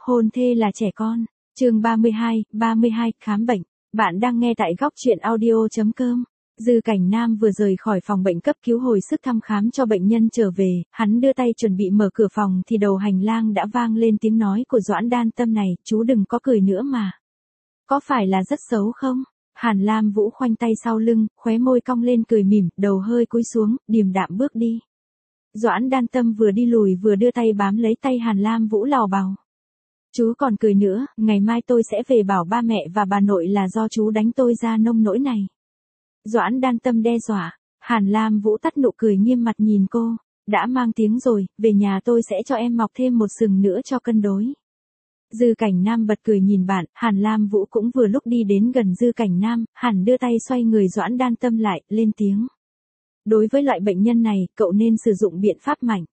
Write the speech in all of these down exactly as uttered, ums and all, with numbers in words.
hôn thê là trẻ con. Chương ba mươi hai, ba mươi hai, khám bệnh. Bạn đang nghe tại góc truyện audio chấm com. Dư Cảnh Nam vừa rời khỏi phòng bệnh cấp cứu hồi sức thăm khám cho bệnh nhân trở về, hắn đưa tay chuẩn bị mở cửa phòng thì đầu hành lang đã vang lên tiếng nói của Doãn Đan Tâm này, chú đừng có cười nữa mà. Có phải là rất xấu không? Hàn Lam Vũ khoanh tay sau lưng, khóe môi cong lên cười mỉm, đầu hơi cúi xuống, điềm đạm bước đi. Doãn Đan Tâm vừa đi lùi vừa đưa tay bám lấy tay Hàn Lam Vũ lào bào. Chú còn cười nữa, ngày mai tôi sẽ về bảo ba mẹ và bà nội là do chú đánh tôi ra nông nỗi này. Doãn Đan Tâm đe dọa. Hàn Lam Vũ tắt nụ cười nghiêm mặt nhìn cô. Đã mang tiếng rồi, về nhà tôi sẽ cho em mọc thêm một sừng nữa cho cân đối. Dư Cảnh Nam bật cười nhìn bạn, Hàn Lam Vũ cũng vừa lúc đi đến gần Dư Cảnh Nam, hẳn đưa tay xoay người Doãn Đan Tâm lại, lên tiếng. Đối với loại bệnh nhân này, cậu nên sử dụng biện pháp mạnh.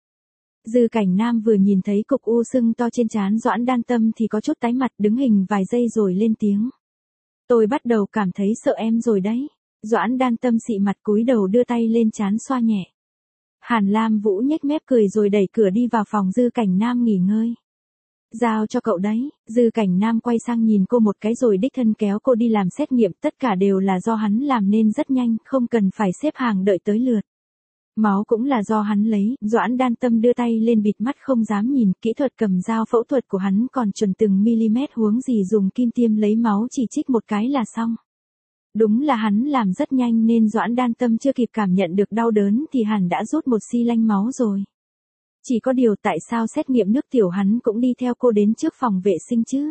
Dư Cảnh Nam vừa nhìn thấy cục u sưng to trên trán Doãn Đan Tâm thì có chút tái mặt, đứng hình vài giây rồi lên tiếng. Tôi bắt đầu cảm thấy sợ em rồi đấy. Doãn Đan Tâm xị mặt cúi đầu đưa tay lên trán xoa nhẹ. Hàn Lam Vũ nhếch mép cười rồi đẩy cửa đi vào phòng Dư Cảnh Nam nghỉ ngơi. Giao cho cậu đấy. Dư Cảnh Nam quay sang nhìn cô một cái rồi đích thân kéo cô đi làm xét nghiệm, tất cả đều là do hắn làm nên rất nhanh, không cần phải xếp hàng đợi tới lượt. Máu cũng là do hắn lấy, Doãn Đan Tâm đưa tay lên bịt mắt không dám nhìn, kỹ thuật cầm dao phẫu thuật của hắn còn chuẩn từng mm, huống gì dùng kim tiêm lấy máu chỉ trích một cái là xong. Đúng là hắn làm rất nhanh nên Doãn Đan Tâm chưa kịp cảm nhận được đau đớn thì hẳn đã rút một xi lanh máu rồi. Chỉ có điều tại sao xét nghiệm nước tiểu hắn cũng đi theo cô đến trước phòng vệ sinh chứ?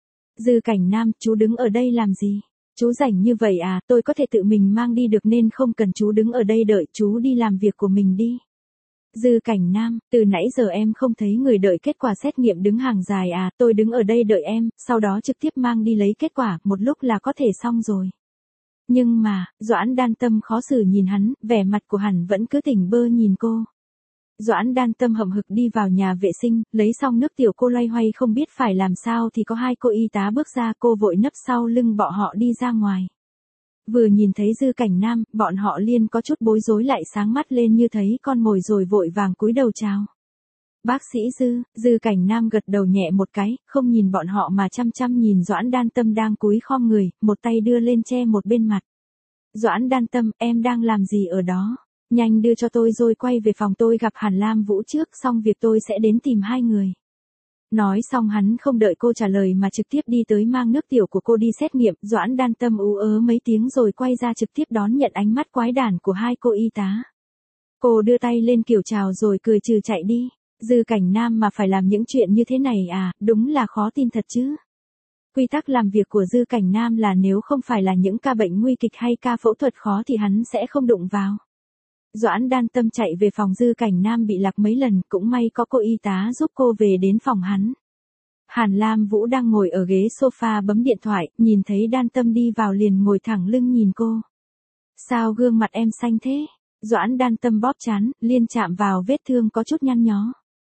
Dư Cảnh Nam, chú đứng ở đây làm gì? Chú rảnh như vậy à, tôi có thể tự mình mang đi được nên không cần chú đứng ở đây đợi, chú đi làm việc của mình đi. Dư Cảnh Nam, từ nãy giờ em không thấy người đợi kết quả xét nghiệm đứng hàng dài à, tôi đứng ở đây đợi em, sau đó trực tiếp mang đi lấy kết quả, một lúc là có thể xong rồi. Nhưng mà, Doãn Đan Tâm khó xử nhìn hắn, vẻ mặt của hắn vẫn cứ tỉnh bơ nhìn cô. Doãn Đan Tâm hậm hực đi vào nhà vệ sinh, lấy xong nước tiểu cô loay hoay không biết phải làm sao thì có hai cô y tá bước ra, cô vội nấp sau lưng bọn họ đi ra ngoài. Vừa nhìn thấy Dư Cảnh Nam, bọn họ liền có chút bối rối lại sáng mắt lên như thấy con mồi rồi vội vàng cúi đầu chào. Bác sĩ Dư, Dư Cảnh Nam gật đầu nhẹ một cái, không nhìn bọn họ mà chăm chăm nhìn Doãn Đan Tâm đang cúi khom người, một tay đưa lên che một bên mặt. Doãn Đan Tâm, em đang làm gì ở đó? Nhanh đưa cho tôi rồi quay về phòng tôi gặp Hàn Lam Vũ trước, xong việc tôi sẽ đến tìm hai người. Nói xong hắn không đợi cô trả lời mà trực tiếp đi tới mang nước tiểu của cô đi xét nghiệm, Doãn Đan Tâm ú ớ mấy tiếng rồi quay ra trực tiếp đón nhận ánh mắt quái đản của hai cô y tá. Cô đưa tay lên kiểu chào rồi cười trừ chạy đi. Dư Cảnh Nam mà phải làm những chuyện như thế này à, đúng là khó tin thật chứ. Quy tắc làm việc của Dư Cảnh Nam là nếu không phải là những ca bệnh nguy kịch hay ca phẫu thuật khó thì hắn sẽ không đụng vào. Doãn Đan Tâm chạy về phòng Dư Cảnh Nam bị lạc mấy lần, cũng may có cô y tá giúp cô về đến phòng hắn. Hàn Lam Vũ đang ngồi ở ghế sofa bấm điện thoại, nhìn thấy Đan Tâm đi vào liền ngồi thẳng lưng nhìn cô. Sao gương mặt em xanh thế? Doãn Đan Tâm bóp trán, liên chạm vào vết thương có chút nhăn nhó.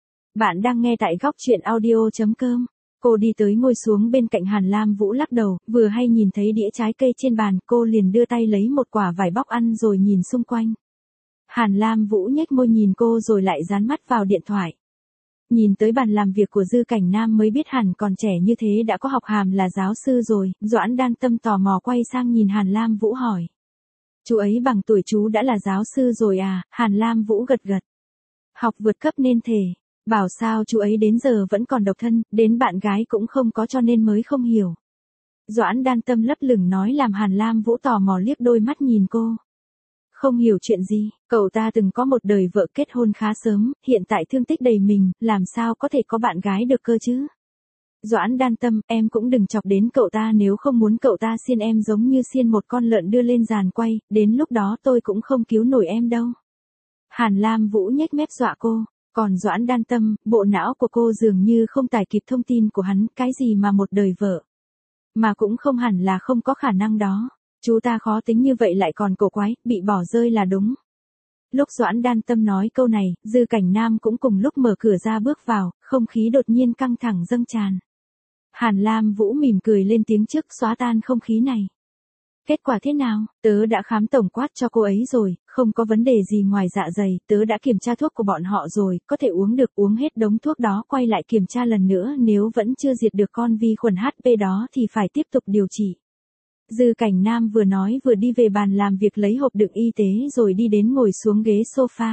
Bạn đang nghe tại góc truyện audio chấm com. Cô đi tới ngồi xuống bên cạnh Hàn Lam Vũ lắc đầu, vừa hay nhìn thấy đĩa trái cây trên bàn, cô liền đưa tay lấy một quả vải bóc ăn rồi nhìn xung quanh. Hàn Lam Vũ nhếch môi nhìn cô rồi lại dán mắt vào điện thoại. Nhìn tới bàn làm việc của Dư Cảnh Nam mới biết hẳn còn trẻ như thế đã có học hàm là giáo sư rồi, Doãn Đan Tâm tò mò quay sang nhìn Hàn Lam Vũ hỏi. Chú ấy bằng tuổi chú đã là giáo sư rồi à? Hàn Lam Vũ gật gật. Học vượt cấp nên thể. Bảo sao chú ấy đến giờ vẫn còn độc thân, đến bạn gái cũng không có cho nên mới không hiểu. Doãn Đan Tâm lấp lửng nói làm Hàn Lam Vũ tò mò liếc đôi mắt nhìn cô. Không hiểu chuyện gì, cậu ta từng có một đời vợ kết hôn khá sớm, hiện tại thương tích đầy mình, làm sao có thể có bạn gái được cơ chứ? Doãn Đan Tâm, em cũng đừng chọc đến cậu ta nếu không muốn cậu ta xiên em giống như xiên một con lợn đưa lên giàn quay, đến lúc đó tôi cũng không cứu nổi em đâu. Hàn Lam Vũ nhếch mép dọa cô, còn Doãn Đan Tâm, bộ não của cô dường như không tải kịp thông tin của hắn, cái gì mà một đời vợ. Mà cũng không hẳn là không có khả năng đó. Chú ta khó tính như vậy lại còn cổ quái, bị bỏ rơi là đúng. Lúc Doãn Đan Tâm nói câu này, Dư Cảnh Nam cũng cùng lúc mở cửa ra bước vào, không khí đột nhiên căng thẳng dâng tràn. Hàn Lam Vũ mỉm cười lên tiếng trước xóa tan không khí này. Kết quả thế nào? Tớ đã khám tổng quát cho cô ấy rồi, không có vấn đề gì ngoài dạ dày, tớ đã kiểm tra thuốc của bọn họ rồi, có thể uống được, uống hết đống thuốc đó quay lại kiểm tra lần nữa, nếu vẫn chưa diệt được con vi khuẩn hát pê đó thì phải tiếp tục điều trị. Dư Cảnh Nam vừa nói vừa đi về bàn làm việc lấy hộp đựng y tế rồi đi đến ngồi xuống ghế sofa.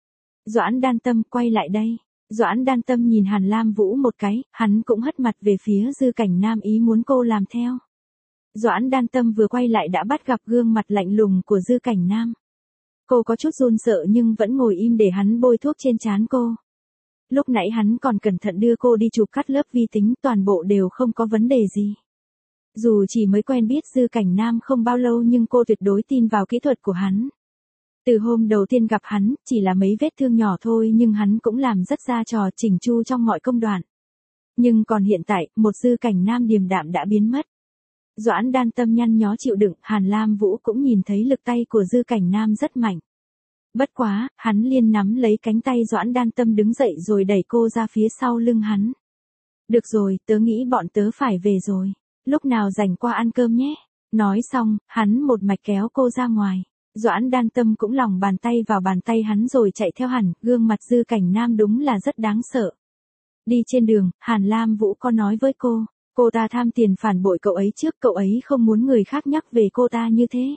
Doãn Đan Tâm, quay lại đây. Doãn Đan Tâm nhìn Hàn Lam Vũ một cái, hắn cũng hất mặt về phía Dư Cảnh Nam ý muốn cô làm theo. Doãn Đan Tâm vừa quay lại đã bắt gặp gương mặt lạnh lùng của Dư Cảnh Nam. Cô có chút run sợ nhưng vẫn ngồi im để hắn bôi thuốc trên trán cô. Lúc nãy hắn còn cẩn thận đưa cô đi chụp cắt lớp vi tính, toàn bộ đều không có vấn đề gì. Dù chỉ mới quen biết Dư Cảnh Nam không bao lâu nhưng cô tuyệt đối tin vào kỹ thuật của hắn. Từ hôm đầu tiên gặp hắn, chỉ là mấy vết thương nhỏ thôi nhưng hắn cũng làm rất ra trò chỉnh chu trong mọi công đoạn. Nhưng còn hiện tại, một Dư Cảnh Nam điềm đạm đã biến mất. Doãn Đan Tâm nhăn nhó chịu đựng, Hàn Lam Vũ cũng nhìn thấy lực tay của Dư Cảnh Nam rất mạnh. Bất quá, hắn liền nắm lấy cánh tay Doãn Đan Tâm đứng dậy rồi đẩy cô ra phía sau lưng hắn. Được rồi, tớ nghĩ bọn tớ phải về rồi. Lúc nào rảnh qua ăn cơm nhé. Nói xong, hắn một mạch kéo cô ra ngoài. Doãn Đan Tâm cũng lòng bàn tay vào bàn tay hắn rồi chạy theo hẳn, gương mặt Dư Cảnh Nam đúng là rất đáng sợ. Đi trên đường, Hàn Lam Vũ có nói với cô, cô ta tham tiền phản bội cậu ấy trước, cậu ấy không muốn người khác nhắc về cô ta như thế.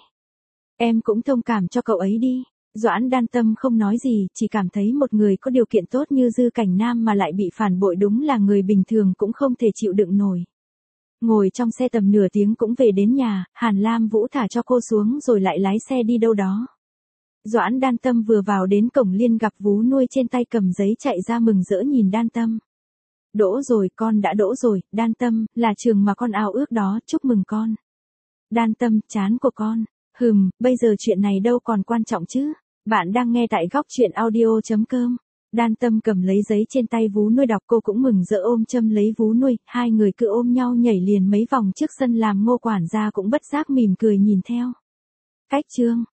Em cũng thông cảm cho cậu ấy đi. Doãn Đan Tâm không nói gì, chỉ cảm thấy một người có điều kiện tốt như Dư Cảnh Nam mà lại bị phản bội đúng là người bình thường cũng không thể chịu đựng nổi. Ngồi trong xe tầm nửa tiếng cũng về đến nhà, Hàn Lam Vũ thả cho cô xuống rồi lại lái xe đi đâu đó. Doãn Đan Tâm vừa vào đến cổng liên gặp vú nuôi trên tay cầm giấy chạy ra mừng rỡ nhìn Đan Tâm. Đỗ rồi, con đã đỗ rồi, Đan Tâm, là trường mà con ao ước đó, chúc mừng con. Đan Tâm, chán của con. Hừm, bây giờ chuyện này đâu còn quan trọng chứ. Bạn đang nghe tại góc chuyện audio chấm com. Đan Tâm cầm lấy giấy trên tay vú nuôi đọc, cô cũng mừng rỡ ôm châm lấy vú nuôi, hai người cứ ôm nhau nhảy liền mấy vòng trước sân làm Ngô quản gia cũng bất giác mỉm cười nhìn theo. Cách chương